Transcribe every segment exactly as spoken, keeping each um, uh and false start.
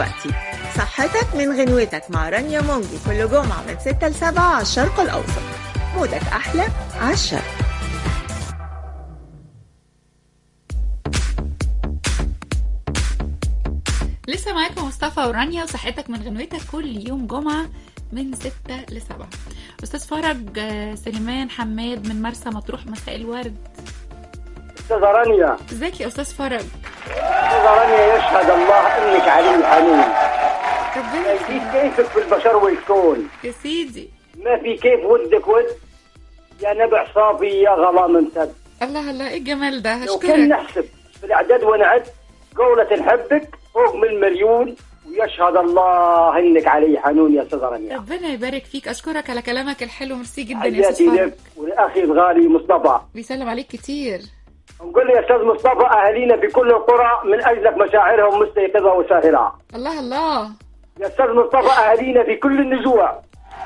صحتك من غنوتك مع رانيا مونجي كل جمعة من ستة لسبعة على الشرق الأوسط. مودك أحلى على الشرق. لسه معاكم مصطفى ورانيا وصحتك من غنوتك كل يوم جمعة من ستة لسبعة. أستاذ فرج سليمان حماد من مرسى مطروح، مساء الورد. أستاذة رانيا، ازيك يا أستاذ فرج؟ أستاذة رانيا، يشهد الله إنك علي حنين. ربنا يزيد كيفك في البشر والكون يا سيدي. ما في كيف ودك ود يا نبع صافي يا غلا ممتد. الله الله، ايه الجمال ده، لو هشكرك. كنا نحسب في الأعداد ونعد قولة نحبك فوق من مليون، ويشهد الله إنك علي حنون يا أستاذة رانيا. ربنا يبارك فيك، أشكرك على كلامك الحلو، ميرسي جدا يا أستاذ فرج. فرج. ولأخي الغالي مصطفى بيسلم عليك كتير. نقول لي يا أستاذ مصطفى، أهالينا في كل القرى من أجلك مشاعرهم مستيقظة وساهرة. الله الله يا أستاذ مصطفى، أهالينا في كل النجوع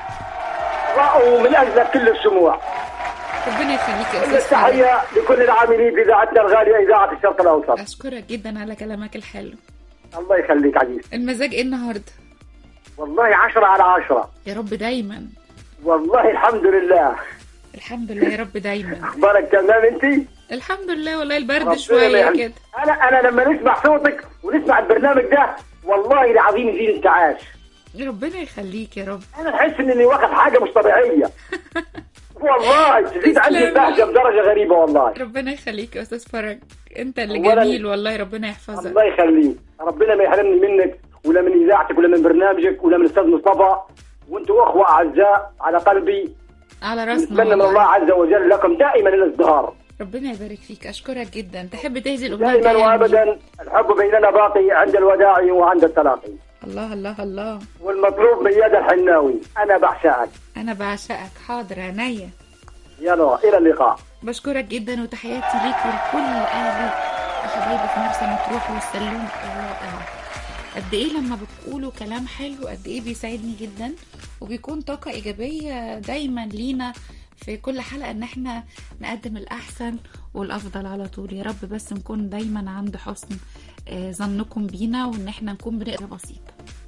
رأوا من أجلك كل الشموع. ربنا يخليك يا كل أستاذ فرج. التحية لكل العاملين في إذاعتنا الغالية إذاعة الشرق الأوسط. أشكرك جدا على كلامك الحلو. الله يخليك عزيز. المزاج ايه النهارده؟ والله عشرة على عشرة. يا رب دايما. والله الحمد لله. الحمد لله يا رب دايما. أخبارك تمام أنتي؟ الحمد لله، والله البرد ربنا شوية يحل- كده. أنا أنا لما نسمع صوتك ونسمع البرنامج ده والله العظيم يزيد انتعاش. ربنا يخليك يا رب. أنا أحس إني واخد حاجة مش طبيعية. والله تزيد عندي تسلم. البهجة بدرجة غريبة والله. ربنا يخليك يا أستاذ فرج، أنت اللي أولاً- جميل والله، ربنا يحفظك. الله يخليك، ربنا ما يحرمني منك ولا من إذاعتك ولا من برنامجك ولا من الأستاذ مصطفى، وأنتوا أخوة أعزاء على قلبي. على راسنا نتمنى من والله. الله عز وجل لكم دائما الازدهار. ربنا يبارك فيك، أشكرك جدا. تحب تهدي الأغنية دائما الجاية وابدا لمين؟ الحب بيننا باقي عند الوداع وعند التلاقي، الله الله الله. والمطلوب من يد الحناوي انا بعشقك. أنا بعشقك، حاضر عينيا. يلا الى اللقاء. بشكرك جدا وتحياتي ليك ولكل أهلي وحبايبي في مرسى مطروح والسلوم الرائع. قد ايه لما بتقولوا كلام حلو قد ايه بيساعدني جدا، وبيكون طاقة ايجابية دايما لينا في كل حلقة ان احنا نقدم الاحسن والافضل على طول. يا رب بس نكون دايما عند حسن آه، ظنكم بينا، وان احنا نكون بنقرا بسيط.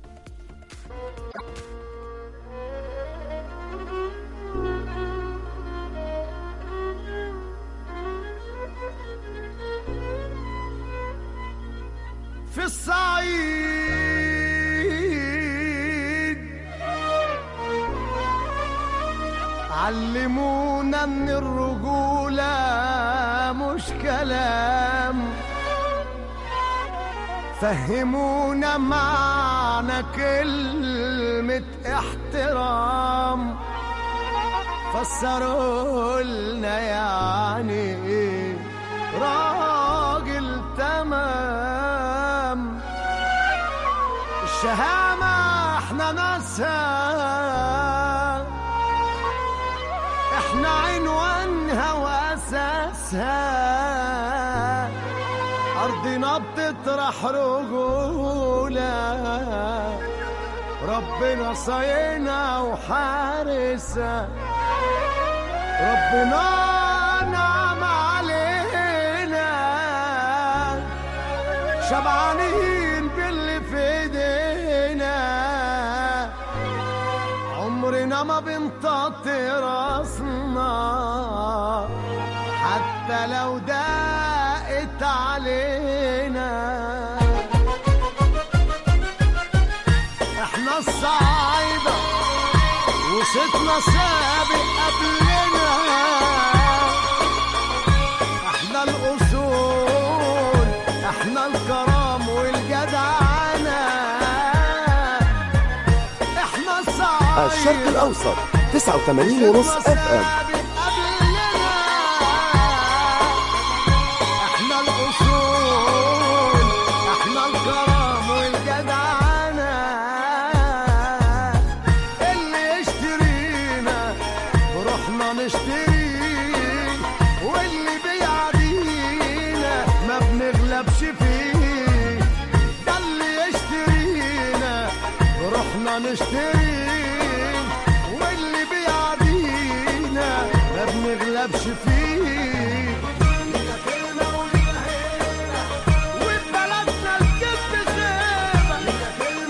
في الصعيد علمونا ان الرجولة مش كلام، فهمونا معنى كلمة احترام، فسروا لنا يعني ايه راجل تمام. الشهامة احنا ناسها، احنا عنوانها واساسها، ارضنا بتطرح رجولة، ربنا صاينا وحارسها، ربنا نعم علينا، شبعانين باللي في ايدينا، عمرنا ما بنطاطي راسنا حتى لو دقت علينا. احنا الصعايدة وصيتنا سابق قبلنا، احنا الاصول، احنا الكرم والجدعنة، احنا الصعايدة الشرق الأوسط تسعة وثمانين ونص اف ام. احنا الاصول، احنا الكرم والجدعنة، اللي يشترينا بروحنا نشتريه، واللي بيعدينا ما بنغلبش فيه، ده اللي يشترينا بروحنا نشتريه، واللي بيعدينا ما بنغلبش فيه. وبلدنا الكذب غيبة،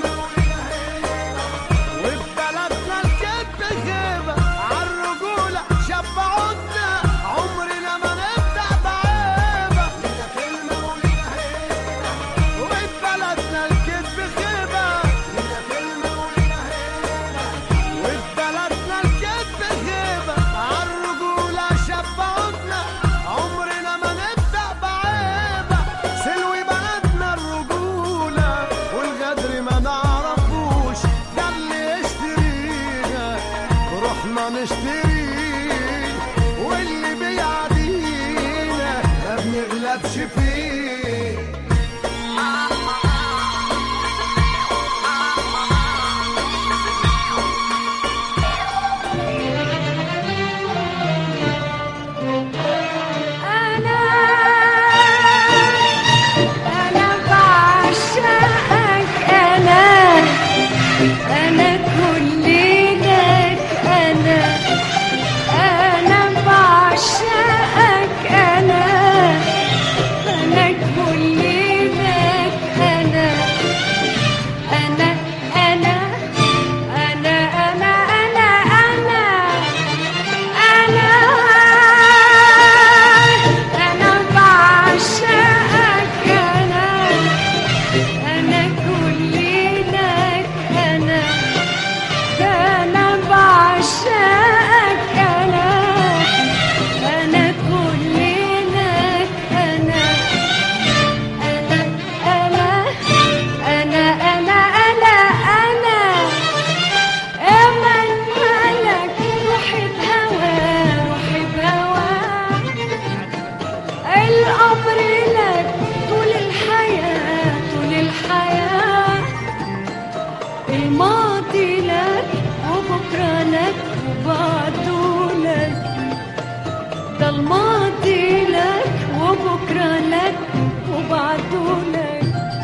الماضي لك وبكرة لك وبعده لك، ده الماضي لك وبكرة لك وبعده لك.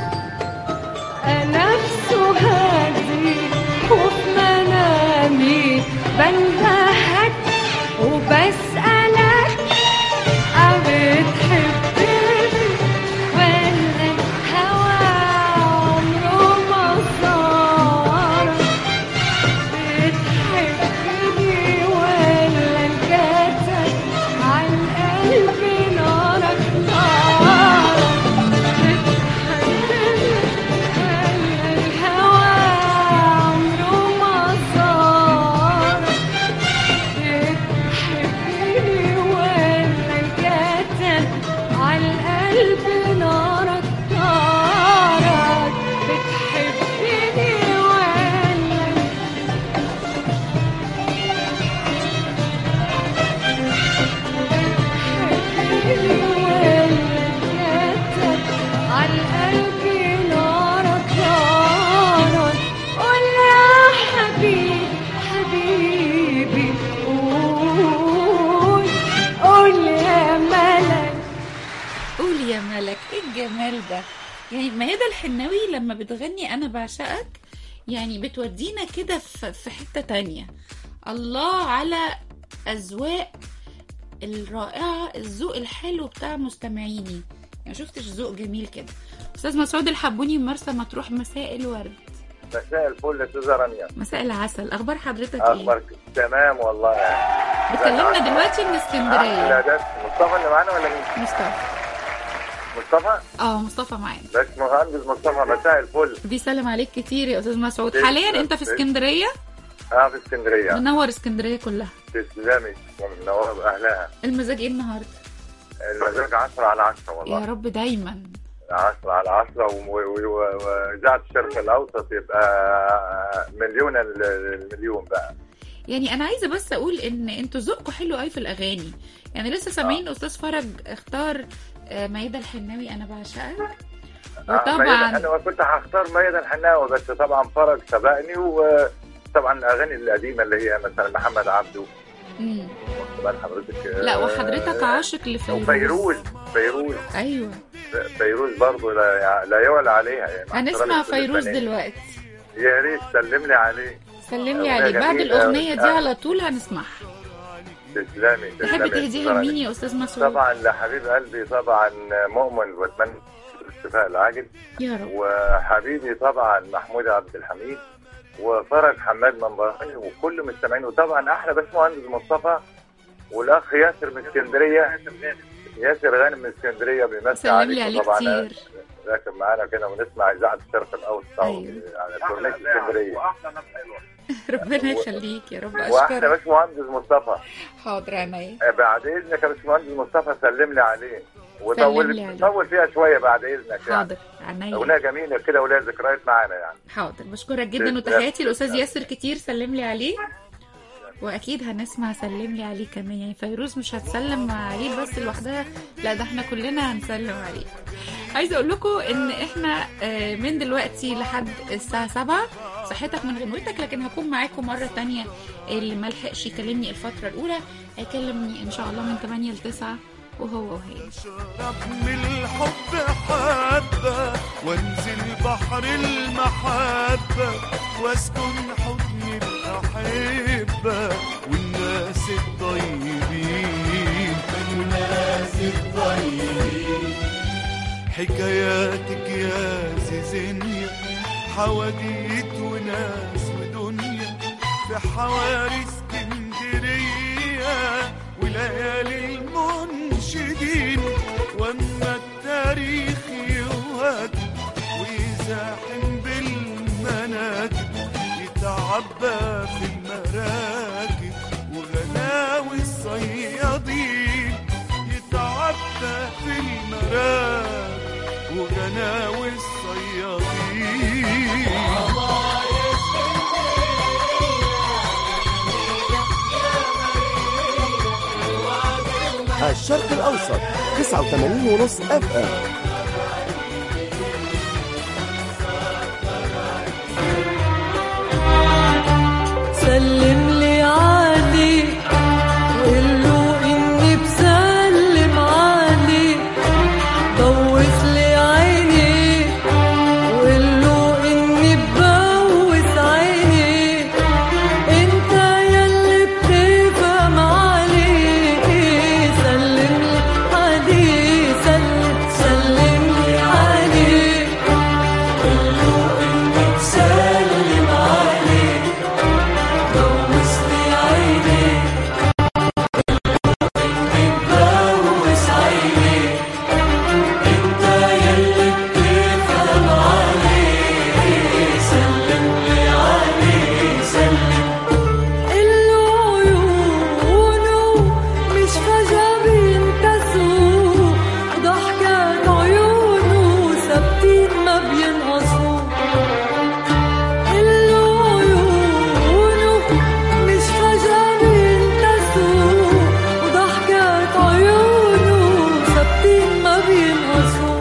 أنا في سهادي وفي منامي بندهك وبسألك بتحبني ولا الهوى عمره ما صارك؟ بتحبني ولا الجسد عالقلب نارك نارك؟ بتحبني ولا الهوى عمره ما صارك؟ بتحبني ولا الجسد عالقلب نارك نارك؟ بتحبني ولا عالقلب نارك نارك؟ قول يا حبيبي حبيبي قول، قول يا ملك. قول يا ملك. ايه الجمال ده؟ يعني ميادة الحناوي لما بتغني انا بعشقك يعني بتودينا كده في في حتة تانية. الله على اذواق الرائعة، الذوق الحلو بتاع مستمعيني، يعني شفتش ذوق جميل كده. استاذ مسعود الحبوني من مرسى مطروح، مساء الورد. مساء الفل يا استاذه رانيا. مساء العسل، اخبار حضرتك ايه؟ اخبارك تمام والله يعني. بتكلمنا دلوقتي من اسكندريه. لا ده مصطفى اللي معانا ولا مين؟ مصطفى. مصطفى؟ اه مصطفى معانا. بس مهندس مصطفى، مساء الفل. بيسلم عليك كتير يا استاذ مسعود. حاليا انت في اسكندريه؟ اه في اسكندريه. منور اسكندريه كلها. تسلمي ومنوره باهلها. المزاج ايه النهارده؟ المزاج عشرة على عشرة والله. يا رب دايما. عشرة على عشرة، وإذاعة الشرق الأوسط يبقى مليون المليون بقى. يعني أنا عايزة بس أقول إن أنتوا ذوقكم حلو قوي في الأغاني. يعني لسه سامعين آه. أستاذ فرج اختار ميادة الحناوي أنا بعشقك. وطبعا آه أنا كنت هختار ميادة الحناوي، بس طبعا فرج سبقني. وطبعا الأغاني القديمة اللي هي مثلا محمد عبده. امم حضرتك لا وحضرتك عاشق لفيروز. وفيروز فيروز ايوه فيروز برضه لا, لا يعلى عليها يعني. هنسمع فيروز دلوقتي. يا ريت سلم لي عليه. سلم لي عليه بعد الاغنيه دي آه. على طول هنسمعها. تسلمي. تحب تهديها لمين يا استاذ مسعود؟ طبعا لحبيب قلبي طبعا مؤمن، واتمنى الاستفاء العاجل يا رب. وحبيبي طبعا محمود عبد الحميد وفرج حماد منبري وكل مستمعين، وطبعا احلى بس مهندس مصطفى والاخ ياسر من اسكندريه. ياسر غانم من اسكندريه بيمثل عليك طبعا كتير. راكب معانا كده ونسمع اذاعه الشرق الاوسط أيوة. على كورنيش اسكندريه. ربنا يخليك يا رب. اشكرك. واحلى بس مهندس مصطفى. حاضر عينيا. بعد اذنك يا باشمهندس مصطفى سلم لي عليه وطول طول فيها شويه بعد اذنك. حاضر يعني عينيا. اغنيه جميله كده ولها ذكريات معانا يعني. حاضر بشكرك جدا وتحياتي الاستاذ ياسر كتير، سلم لي عليه. واكيد هنسمع سلم لي عليه كمان. يعني فيروز مش هتسلم عليه بس لوحدها، لا ده احنا كلنا هنسلم عليه. عايزه اقول لكم ان احنا من دلوقتي لحد الساعه سبعة صحتك من غنوتك، لكن هكون معاكم مره تانية. اللي ما لحقش يكلمني الفتره الاولى هيكلمني ان شاء الله من ثمانية ل تسعة وهو وهي. اشرب من الحب حبه وانزل بحر المحبه واسكن حضن الاحبه والناس الطيبين والناس الطيبين. حكاياتك يا زيزينيا حواديت وناس ودنيا في حواري اسكندريه وليالي المنشدين. واما التاريخ يوهج ويزاحم بالمناكب يتعبى في المراكب وغلاوي الصيادين. يتعبى في المراكب وغناوي الصيادين. الشرق الأوسط تسعة وثمانين ونص اف ام. سلم لي عليه وقول له إني بسلم عليه. بوس لي عينيه وقول له إني ببوس عينيه. انت يلي بتفهم عليه سلم لي عليه سلم سلم لي عليه. قول له إني بسلم عليه. بوس لي عينيه إني ببوس عينيه. انت يلي بتفهم عليه سلم لي عليه سلم. إله عيونه مش فجأة بينكسوا. ضحكات عيونه ثابتين ما بينقصوا. إله عيونه مش فجأة بينكسوا. وضحكات عيونه ثابتين ما بينقصوا.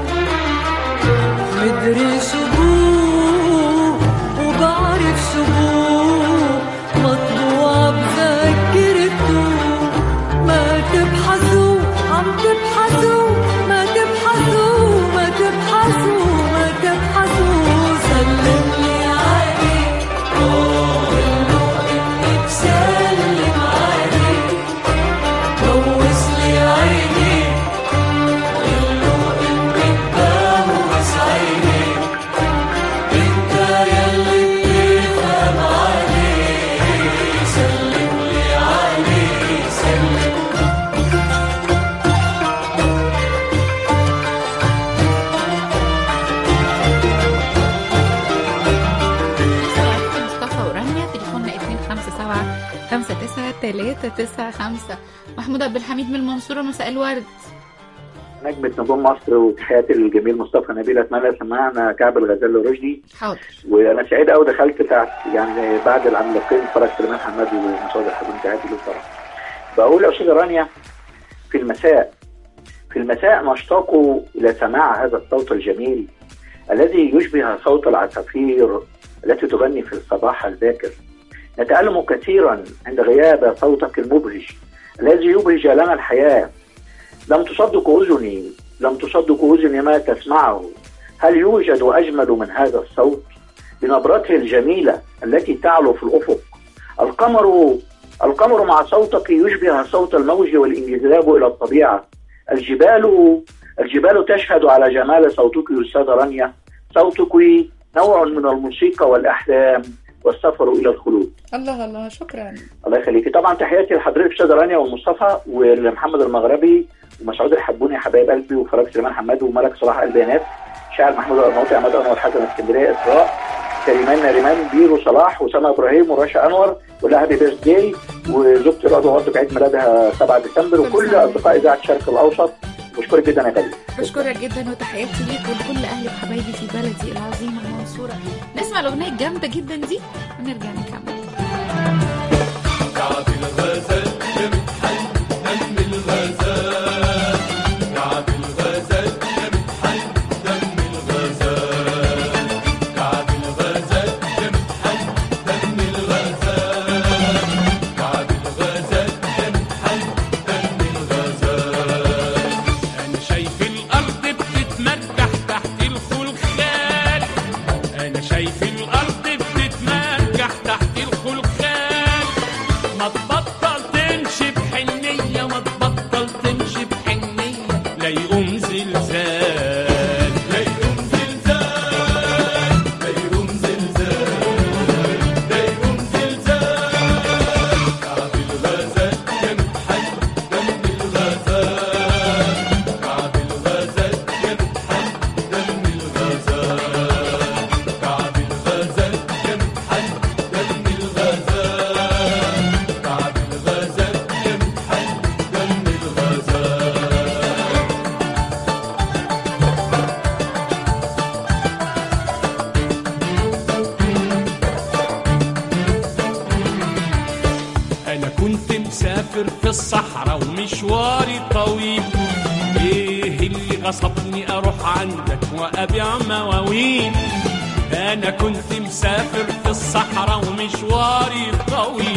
مدري شو بوه وبعرف شو بوه. مطبوعة بذاكرته. ما تبحثوا عم تبحثوا. ما تبحثوا ما تبحثوا ما تبحثوا. سلم لي عليه. قول له إني بسلم عليه. بوس لي عينيه قول له إني ببوس عينيه. انت يلي بتفهم عليه سلم لي عليه سلم. مصطفى ورانيا، تليفوننا اتنين خمسة سبعة خمسة تسعة تلاتة تسعة خمسة. محمود عبد الحميد من المنصورة، مساء الورد. نجمة نجوم مصر وتحياتي للجميل مصطفى نبيل. اتمنى سمعنا كعب الغزال ورشدي. حاضر. وانا سعيد قوي دخلت تحت يعني بعد العملاقين فرج سليمان حماد ومسعود الحبيب. تحياتي له بصراحه. بقول يا استاذه رانيا في المساء في المساء نشتاق الى سماع هذا الصوت الجميل الذي يشبه صوت العصافير التي تغني في الصباح الباكر. نتألم كثيرا عند غياب صوتك المبهج الذي يبهج لنا الحياة. لم تصدق أذني لم تصدق أذني ما تسمعه. هل يوجد أجمل من هذا الصوت بنبرته الجميلة التي تعلو في الأفق؟ القمر القمر مع صوتك يشبه صوت الموج والانجذاب إلى الطبيعة. الجبال الجبال تشهد على جمال صوتك يا أستاذة رانيا. صوتك نوع من الموسيقى والأحلام والسفر إلى الخلود. الله الله، شكرا. الله يخليكي. طبعا تحياتي لحضرتك أستاذة رانيا ومصطفى ولمحمد المغربي ومسعود الحبوني حبايب قلبي وفراج سليمان حماد وملك صلاح البيانات شاعر محمود الارناؤوطي عماد انور حسن اسكندريه اسراء كريمان ناريمان بيرو صلاح وسام ابراهيم ورشا انور ولها هابي بيرث داي وزوجتي رضوى برضه عيد ميلادها سبعة ديسمبر وكل اصدقاء اذاعه الشرق الاوسط. بشكرك جدا يا غالي. بشكرك جدا وتحياتي ليك ولكل اهلي وحبايبي في بلدي العظيمه المنصوره. نسمع الاغنيه الجامده جدا دي ونرجع نكمل. كعب الغزال يا متحن دم الغزال. كعب الغزال يا متحن دم الغزال. كعب الغزال يا متحن دم الغزال. كعب الغزال يا متحن دم الغزال. أنا شايف الأرض بتتمرجح تحت الخلخال. أنا شايف الأرض بتتمرجح تحت الخلخال. ما تبطل تمشي بحنية ما تبطل تمشي بحنية لا يقوم زلزال لا يقوم زلزال لا يقوم زلزال لا يقوم زلزال. كعب الغزال يا متحن دم الغزال. كعب الغزال يا متحن دم الغزال. كعب الغزال يا متحن دم الغزال. كعب الغزال يا متحن دم الغزال. أنا كنت مسافر في الصحراء ومشواري طويل. إيه اللي غصبني أروح عندك وأبيع مواويل. أنا كنت مسافر في الصحراء ومشواري طويل.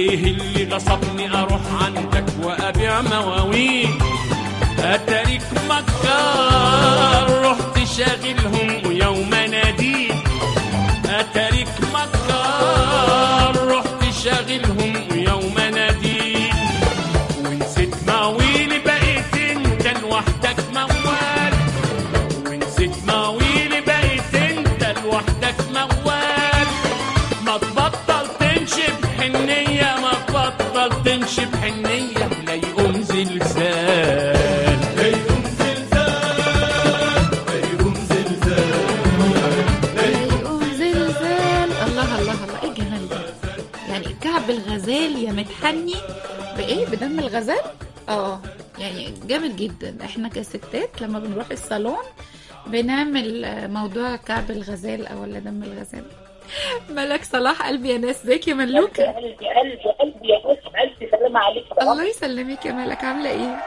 ايه اللي غصبني اروح عندك وابيع مواويل؟ اتاريك مكار رحت شاغلهم ويوم ناديت. اتاريك مكار رحت شاغلهم ويوم ناديت. ونسيت مواويلي بقيت انت لوحدك موال. ونسيت مواويلي بقيت انت لوحدك موال. ما تبطل تمشي بحنية، ما تبطل تمشي بحنية، لا يقوم زلزال. لا يقوم زلزال، لا يقوم زلزال، لا يقوم زلزال. الله الله الله، ايه الجمال ده؟ يعني كعب الغزال يا متحني بايه؟ بدم الغزال. اه يعني جامد جدا. احنا كستات لما بنروح الصالون بنعمل موضوع كعب الغزال او ولا دم الغزال. ملك صلاح قلبي يا ناس، ازيك يا ملوكه؟ قلبي قلبي قلبي يا ناس، الف سلامة عليك. الله يسلمك يا ملك، عامله ايه؟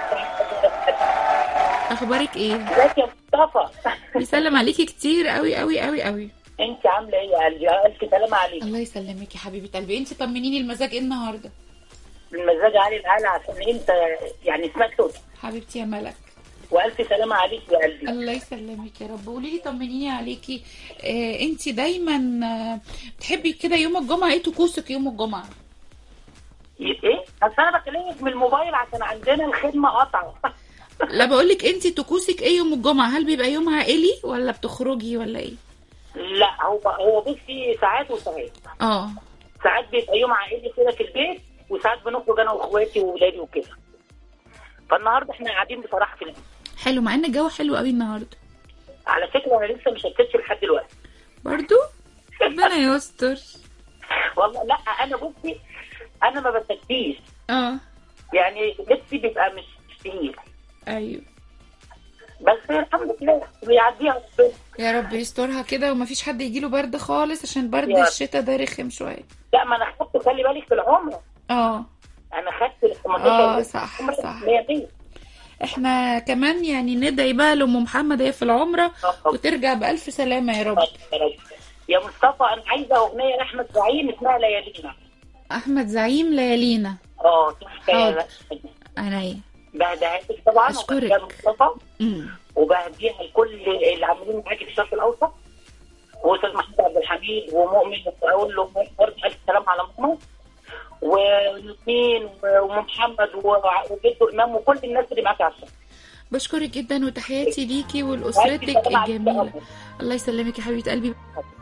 اخبارك ايه؟ ازيك يا مصطفى؟ بيسلم عليكي كتير قوي قوي قوي قوي. انت عامله ايه يا قلبي؟ الف سلامة عليك. الله يسلمك يا حبيبه قلبي. انت طمنيني، المزاج ايه النهارده؟ المزاج عالي العالي عشان انت يعني سمعت صوتك. حبيبتي يا ملك، والف سلامة عليك يا قلبي. الله يسلمك يا رب. قولي لي، طمنيني عليكي. آه انت دايما آه بتحبي كده يوم الجمعه، ايه طقوسك يوم الجمعه؟ ايه؟ بس انا بكلمك من الموبايل عشان عندنا الخدمه قطعه. لا بقولك انت طقوسك ايه يوم الجمعه؟ هل بيبقى يوم عائلي ولا بتخرجي ولا ايه؟ لا هو هو بصي ساعات وساعات. اه ساعات بيبقى يوم عائلي كده في البيت، وساعات بنخرج انا واخواتي واولادي وكده. فالنهارده احنا قاعدين بصراحه في البيت. حلو، مع ان الجو حلو قوي النهارده. على فكره انا لسه مش هتكتش لحد دلوقتي برضو. ربنا يستر. والله لا انا بصي انا ما بتكتيش. اه يعني لبسي بيبقى مش تقيل. ايوه بس الحمد لله بيعديها ربنا. يا رب يسترها كده ومفيش حد يجيله برد خالص، عشان برد يا رب. الشتاء ده رخم شويه. لا ما انا خدت، خلي بالك في العمره. اه انا خدت ال اه صح صح. مية مية. احنا كمان يعني ندعي بقى لأم محمد هي في العمرة وترجع بألف سلامة يا رب. يا مصطفى انا عايزه اغنيه لاحمد زعيم اسمها ليالينا. احمد زعيم ليالينا. اه تحفه. عينيا. بهديها لك طبعا. اشكرك يا مصطفى. امم وبهديها لكل اللي عاملين معاكي في الشرق الاوسط، واستاذ محمود عبد الحميد ومؤمن، واقول له برضه الف سلام على ماما وياسمين ومحمد وجده امام وكل الناس اللي معاكي على الشرق. بشكرك جدا وتحياتي ليكي ولاسرتك الجميله. الله يسلمك يا حبيبه قلبي.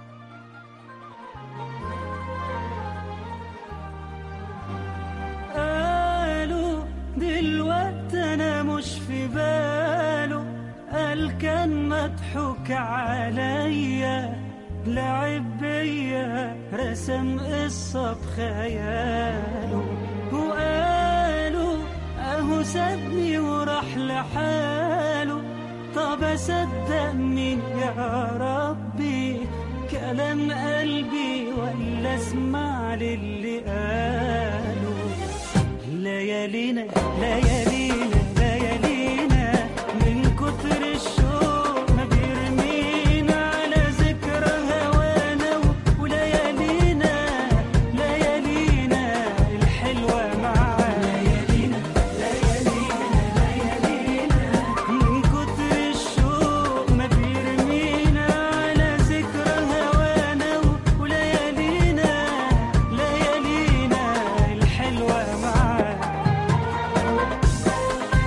قالوا دلوقتي انا مش في باله، قال كان مضحوك عليا، لعب بيا رسم قصة بخياله، وقالوا اهو سابني وراح لحاله. طب اصدق مين يا ربي؟ كلام قلبي ولا اسمع للي قالوا؟ ليالينا ليالينا ليالينا من كتر الشوق ما بيرمينا على ذكرى هوانا، وليالينا ليالينا الحلوة معانا. ليالينا ليالينا ليالينا من كتر الشوق ما بيرمينا على ذكرى هوانا، وليالينا ليالينا الحلوة معانا.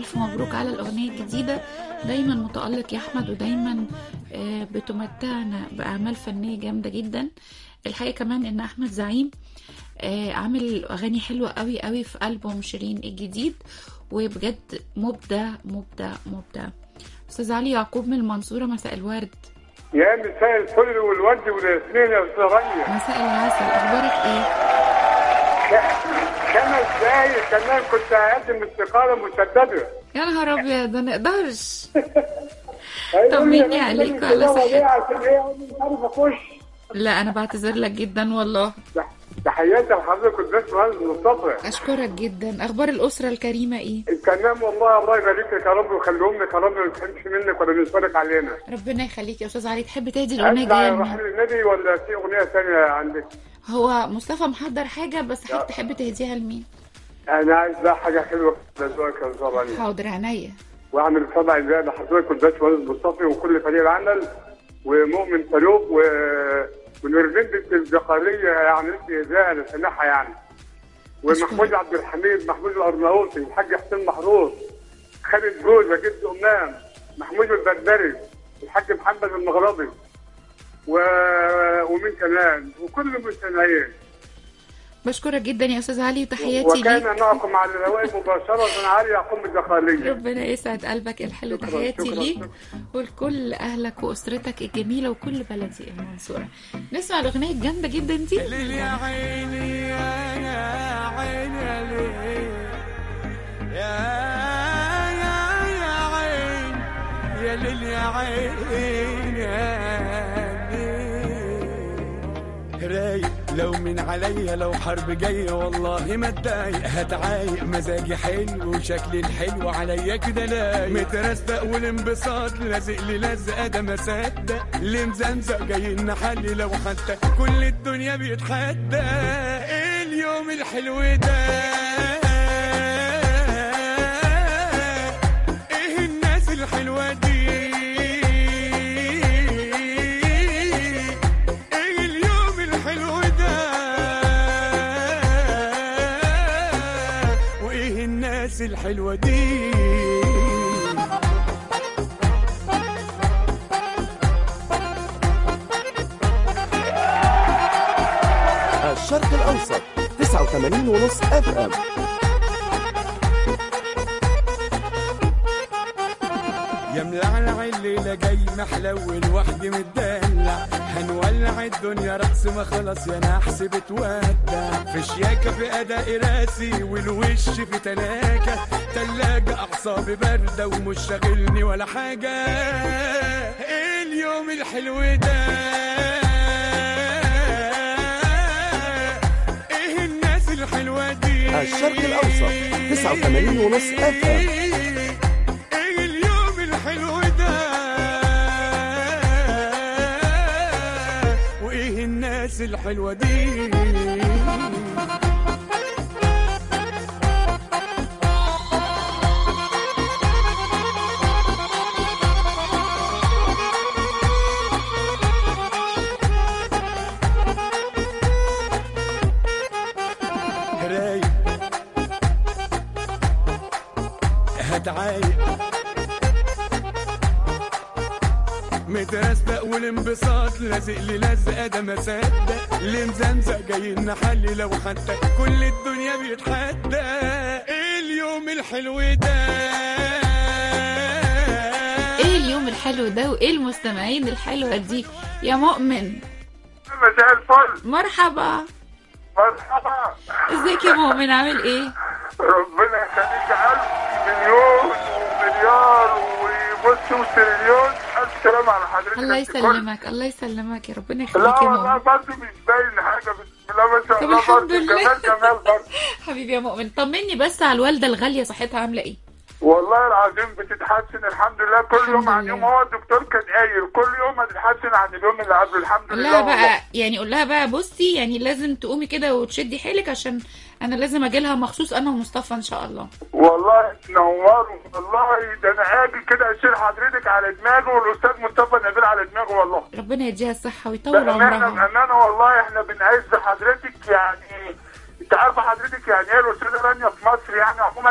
ألف مبروك على الأغنية الجديدة. دايما متألق يا أحمد، ودايما بتمتعنا بأعمال فنية جامدة جدا. الحقيقة كمان إن أحمد زعيم عامل أغاني حلوة قوي قوي في ألبوم شيرين الجديد، وبجد مبدع مبدع مبدع. أستاذ علي يعقوب من المنصورة، مساء الورد. يا مساء الفل والورد والياسمين يا أستاذ رانيا. مساء العسل، أخبارك إيه؟ خمس دقايق كمان كنت هقدم استقالة مسددة. يا نهار أبيض، ده نقدرش. طمني عليك وعلى صحتك. لا أنا بعتذر لك جدا والله. تحياتي لحضرتك الباشمهندس مصطفى. أشكرك جدا. أخبار الأسرة الكريمة إيه؟ تمام والله، الله يبارك لك يا رب ويخليهم لك يا رب، ما تحرمش منك ولا نسفرك علينا. ربنا يخليك يا أستاذ علي. تحب تهدي الأغنية جاية منين؟ أسمع النبي ولا في أغنية ثانية عندك؟ هو مصطفى محضر حاجة بس حضرتك تحب تهديها لمين؟ أنا عايز بقى حاجة حلوة لذوقك يا أستاذ رانيا. حاضر عينيا. وأعمل سبع أجزاء لحضرتك والباشمهندس مصطفى وكل فريق العمل ومؤمن فاروق و ونورمين بنت الزقارية يعني لسه إذاعة لسماحة يعني، ومحمود عبد الحميد، محمود الأرناؤوطي، الحاج حسين محروس، خالد جوزة جد أمام، محمود البردري، الحاج محمد المغربي و... ومين كمان وكل المستمعين. بشكرك جدا يا أستاذ علي وتحياتي ليك. وكان معكم على الهواء مباشرة علي يعقوب الزقارية. ربنا يسعد قلبك الحلو. تحياتي ليك ولكل أهلك وأسرتك الجميلة وكل بلدي المنصورة. نسمع الأغنية الجامدة جدا دي. يا ليل يا عيني يا عيني يا ليل يا يا يا عين يا ليل يا عين يا ليل. رايق لو من عليا، لو حرب جاية والله ما اتضايق، هتعايق مزاجي حلو وشكلي الحلو عليا كده لايق، مترستق والانبساط لازق لي لزقه ده ما صدق، اللي مزمزق جاي نحلي لو حتى كل الدنيا بيتحدى. ايه اليوم الحلو ده، ايه الناس الحلوه دي، الحلوة دي. الشرق الأوسط تسعة وثمانين ونص اف ام. يا ملعلع الليلة جاي محلول وحدي متدلع، هنولع الدنيا رقص ما خلص يا نحس بتودع، في شياكة في أداء راسي والوش في تلاجة، تلاجة أعصابي باردة ومش شاغلني ولا حاجة. إيه اليوم الحلو ده، إيه الناس الحلوة دي. الشرق الأوسط تسعة وثمانين ونص اف ام. الناس الحلوة دي. رايق هتعايق مترستق والانبساط لازق لي لزقه ده ما صدق، اللي مزمزق جاي نحلي لو حتى كل الدنيا بيتحدى. ايه اليوم الحلو ده، ايه اليوم الحلو ده وايه المستمعين الحلوه دي يا مؤمن. مساء الفل. مرحبا. مرحبا. ازيك يا مؤمن، عامل ايه؟ ربنا يخليك. ألف مليون ومليار وبص وتريليون. ألف سلام على حضرتك. الله يسلمك الله يسلمك يا ربنا يخليك يا مؤمن. لا والله برضه مش باين حاجه، بسم الله ما شاء الله. الحمد لله. جمال جمال برضه. حبيبي يا مؤمن، طمني بس على الوالده الغاليه، صحتها عامله ايه؟ والله العظيم بتتحسن الحمد لله، كل يوم عن يوم. هو الدكتور كان قايل كل يوم هتتحسن عن اليوم اللي قبله الحمد لله. لا بقى يعني قول لها بقى بصي يعني لازم تقومي كده وتشدي حيلك، عشان انا لازم اجي لها مخصوص انا ومصطفى ان شاء الله. والله تنوروا والله، ده انا اجي كده اشيل حضرتك على دماغي والاستاذ مصطفى نبيل على دماغي والله. ربنا يديها الصحه ويطول عمرها. بامانه بامانه والله احنا بنعز حضرتك، يعني انت عارفه حضرتك يعني ايه الاستاذه رانيا في مصر يعني عموما.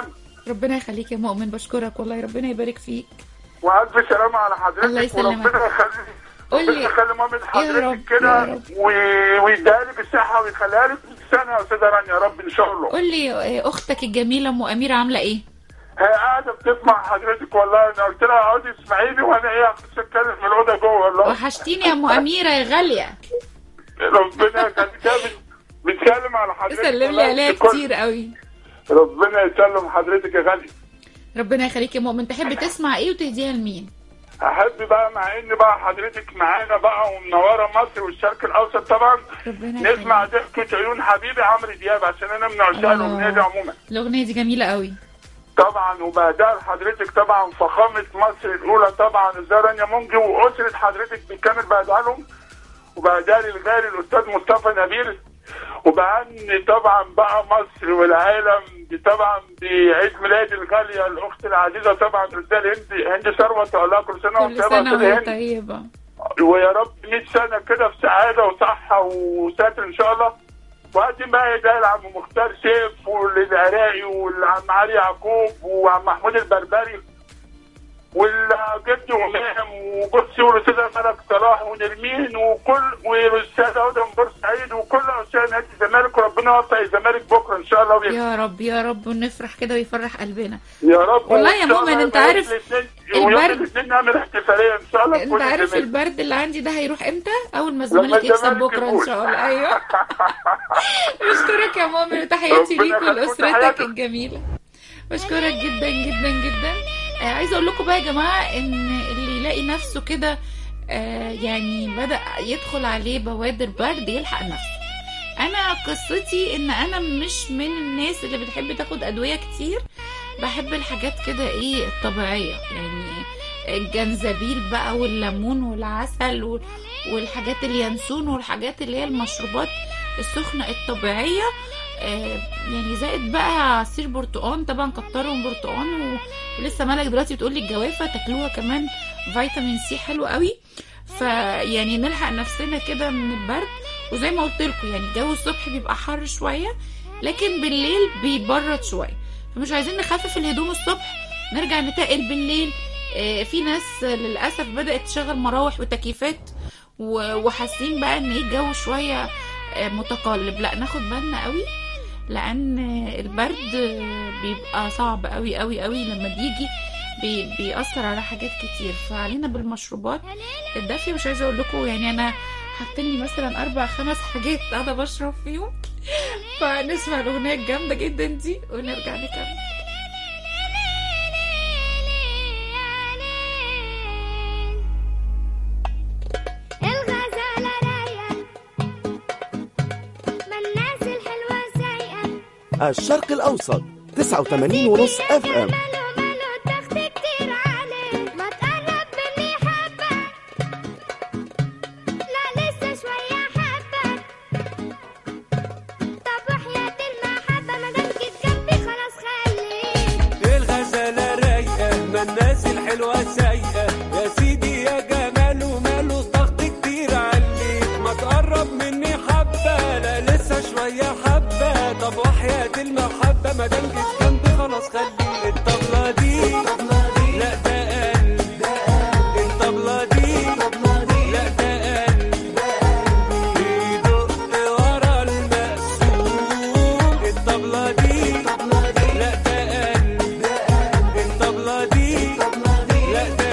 ربنا يخليك يا مؤمن، بشكرك والله، ربنا يبارك فيك. والف سلامه على حضرتك. الله يسلمك. وربنا يخلي قول لي ربنا يخلي مامة يا حضرتك رب، كده يا رب. و- ويديها لك الصحه ويخليها لك سنه يا استاذه رانيا يا رب ان شاء الله. قول لي آه، اختك الجميله ام اميره عامله ايه؟ هي قاعده بتسمع حضرتك والله. انا قلت لها اقعدي اسمعيني وانا ايه هخش اتكلم في الاوضه جوه والله. وحشتيني يا ام اميره يا غاليه. ربنا يخليك. بتكلم على حضرتك. سلم لي والله عليها كل- كتير قوي. ربنا يسلم حضرتك يا غالي. ربنا يخليك يا مؤمن. تحب تسمع ايه وتهديها لمين؟ احب بقى مع ان بقى حضرتك معانا بقى ومنوره مصر والشرق الاوسط طبعا ربنا نسمع ضحكة عيون حبيبي عمرو دياب عشان انا من عشاق الاغنيه دي عموما. الاغنيه دي جميله قوي طبعا وبهداها لحضرتك طبعا فخامه مصر الاولى طبعا الزهراء رانيا منجي واسره حضرتك بالكامل بهداها لهم. وبهداها للغالي الاستاذ مصطفى نبيل. وبهني طبعا بقى مصر والعالم دي طبعا بعيد ميلاد الغاليه الاخت العزيزه طبعا الاستاذ هند هند ثروت. اقول لها كل سنه كل وانت طيبه سنه يا أستاذة وهي هند. طيبه. ويا رب مية سنه كده في سعاده وصحه وستر ان شاء الله. وقدم بقى هدايا لعم مختار سيف وللعراقي والعم علي يعقوب وعم محمود البربري والجد ومام وبصي والاستاذه ملك صلاح ونرمين وكل والاستاذ هدى من بورسعيد وكل عشاق نادي الزمالك. وربنا يوفق الزمالك بكره ان شاء الله ويكسب. يا رب يا رب ونفرح كده ويفرح قلبنا يا رب. والله يا وإن شاء مؤمن الله انت يوم عارف الاثنين- ويوم البرد الاثنين نعمل احتفاليه ان شاء الله. انت عارف البرد اللي عندي ده هيروح امتى؟ اول ما الزمالك لما يكسب الزمالك بكره ان يفوز. شاء الله. ايوه. بشكرك يا مؤمن وتحياتي ربنا ليك يخليك ولاسرتك وتحياتك. الجميله. بشكرك جدا جدا جدا. آه عايزه اقول لكم بقى يا جماعه ان اللي يلاقي نفسه كده آه يعني بدأ يدخل عليه بوادر برد يلحق نفسه. انا قصتي ان انا مش من الناس اللي بتحب تاخد ادويه كتير. بحب الحاجات كده ايه الطبيعيه، يعني الجنزبيل بقى والليمون والعسل وال- والحاجات اليانسون والحاجات اللي هي المشروبات السخنه الطبيعيه. آه يعني زائد بقى عصير برتقان طبعا كترهم برتقان و- ولسه مالك دلوقتي بتقولي الجوافه تاكلوها كمان فيتامين سي حلو قوي. فيعني نلحق نفسنا كده من البرد. وزي ما قلت لكم يعني الجو الصبح بيبقى حر شويه لكن بالليل بيبرد شويه. فمش عايزين نخفف الهدوم الصبح نرجع نتقل بالليل. آه في ناس للاسف بدات تشغل مراوح وتكييفات و- وحاسين بقى ان ايه الجو شويه آه متقلب. لا ناخد بالنا قوي لان البرد بيبقى صعب قوي قوي قوي لما بيجي بي بيأثر على حاجات كتير. فعلينا بالمشروبات الدافية. مش عايزة اقول لكم يعني انا حاطين لي مثلا اربع خمس حاجات قاعدة بشرب فيهم. فنسمع الاغنية الجامدة جدا دي ونرجع نكمل. الشرق الأوسط تسعة وثمانين ونص اف ام. الغزالة رايقة ما الناس الحلوة سايقة يا سيدي يا جمال وماله ضغط كتير عليك ما تقرب مني حبة لا لسه شوية حبة طب وحياة المحبة ما دام جيت جنبي خلاص خلي الطبلة دي لا ده قلب الطبلة دي لا ده قلب بيدق ورا المقسوم الطبلة دي لا ده قلب الطبلة دي لا ده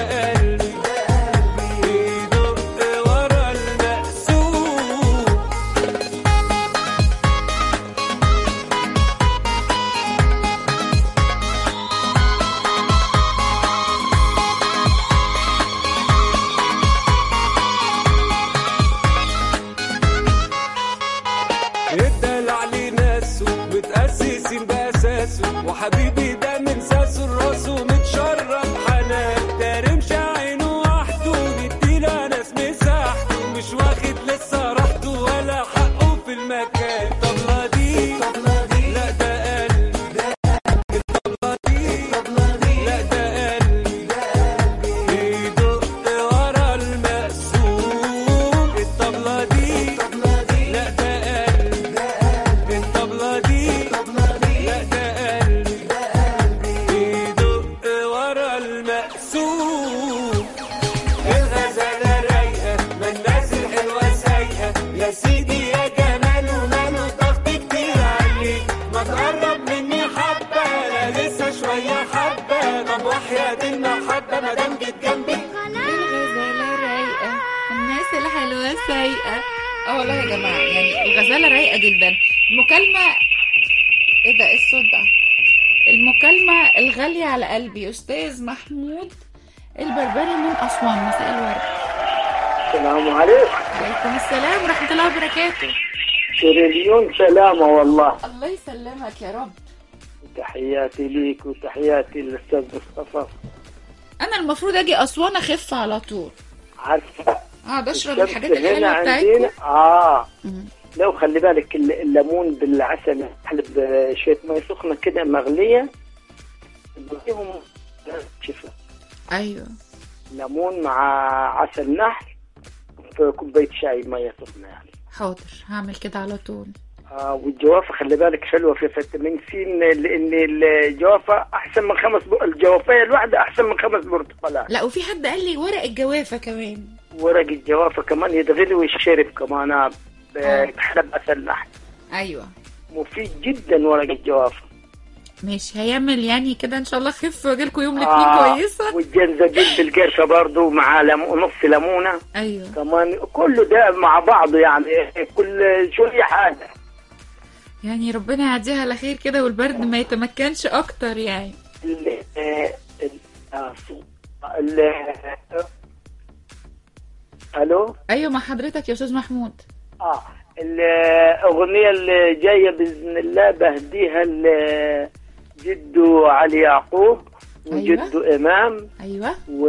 ناس رايقه. اه والله يا جماعه يعني الغزاله رايقه جدا. المكالمه ايه ده؟ ايه الصوت ده؟ المكالمه الغاليه على قلبي استاذ محمود البربري من اسوان. مساء الورد. السلام عليكم. وعليكم السلام ورحمه الله وبركاته. تريليون سلامة والله. الله يسلمك يا رب. تحياتي ليك وتحياتي للأستاذ مصطفى. أنا المفروض أجي أسوان أخف على طول. عارفة. أقعد أشرب الحاجات الحلوة بتاعتكم. آه مم. لو خلي بالك الليمون بالعسل حلب شوية مية سخنة كده مغلية بديهم شفاء. أيوه. ليمون مع عسل نحل في كوباية شاي مية سخنة يعني. حاضر هعمل كده على طول. آه والجوافة خلي بالك حلوة في فيتامين سي، لأن الجوافة أحسن من خمس ب... الجوافية الواحدة أحسن من خمس برتقالات. لا وفي حد قال لي ورق الجوافة كمان. ورق الجوافة كمان يتغلي ويشرب كمان بحلب عسل نحل. أيوة مفيد جدا ورق الجوافة. ماشي هيعمل يعني كده إن شاء الله خف واجيلكم يوم الاثنين. آه كويسة. والجنزبيل بالقرفة برضو مع لم... نص ليمونة. أيوة كمان كله ده مع بعضه يعني كل شوية حاجة. يعني ربنا يعديها على خير كده والبرد ما يتمكنش اكتر يعني. ال ال الو ايوه مع حضرتك يا استاذ محمود. اه الاغنيه اللي جايه باذن الله بهديها لجده علي يعقوب وجده أيوة. امام. ايوه و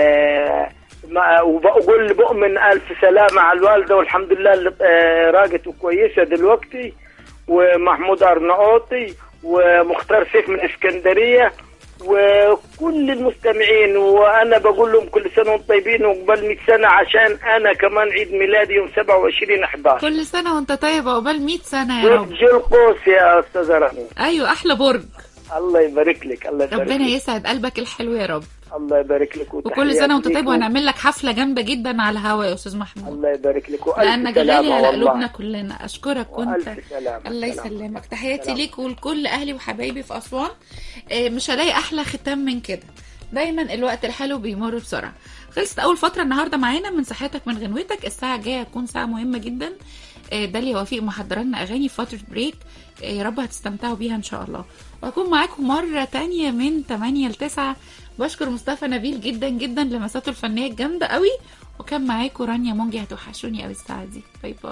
وبقول بؤمن الف سلامه على الوالده والحمد لله اللي راقت وكويسه دلوقتي، ومحمود أرناؤوطي ومختار سيف من اسكندريه وكل المستمعين، وانا بقول لهم كل سنه وانتم طيبين وقبل مئة سنه عشان انا كمان عيد ميلادي يوم سبعة وعشرين احد عشر. كل سنه وانت طيب وقبل مئة سنه يا رب. برج القوس يا استاذه رامي. ايوه احلى برج. الله يبارك لك. الله يبارك ربنا لك. يسعد قلبك الحلو يا رب. الله يبارك لك وكل سنه وانت طيب وهنعمل لك حفله جامده جدا على الهوا يا استاذ محمود. الله يبارك لك لانك غالي على قلوبنا كلنا. اشكرك وانت سلام. الله يسلمك. تحياتي ليك ولكل اهلي وحبايبي في اسوان. مش هلاقي احلى ختام من كده. دايما الوقت الحلو بيمر بسرعه. خلصت اول فتره النهارده معانا من صحتك من غنوتك. الساعه الجايه هتكون ساعه مهمه جدا. داليا وفيق محضره لنا اغاني في فتره بريك، يا رب هتستمتعوا بيها ان شاء الله. وهكون معاكم مره تانية من تمانية ل تسعة. بشكر مصطفى نبيل جدا جدا لمساته الفنيه الجامده قوي، وكان معاكم رانيا مونجي. هتوحشوني قوي الساعه دي. باي باي.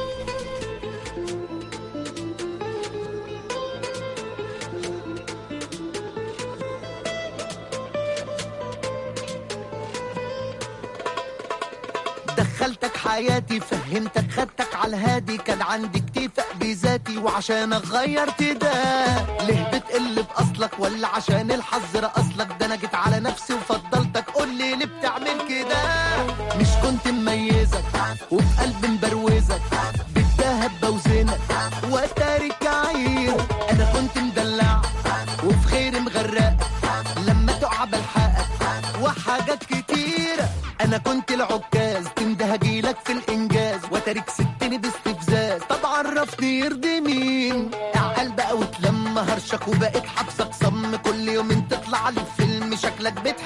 دخلتك حياتي فهمتك خدتك على الهادي، كان عندي اكتفاء بذاتي وعشانك غيرت ده. ليه بتقل باصلك ولا عشان الحظ رقصلك؟ ده انا جيت على نفسي وفضلتك، قول لي ليه بتعمل كده؟ مش كنت مميزك وفي قلبي مبروزك، بالدهب بوزنك واتارك عير. انا كنت مدلع وفي خير مغرق، لما تقع بلحقك وحاجات كتيرة. انا كنت العكاز تنده هجيلك في الانجاز، وتارك ستني باستفزاز. طب عرفني يرضي مين؟ اعقل بقى وتلم هرشك، وبقيت حبسك صم كل يوم تطلع لي فيلم شكلك بتحب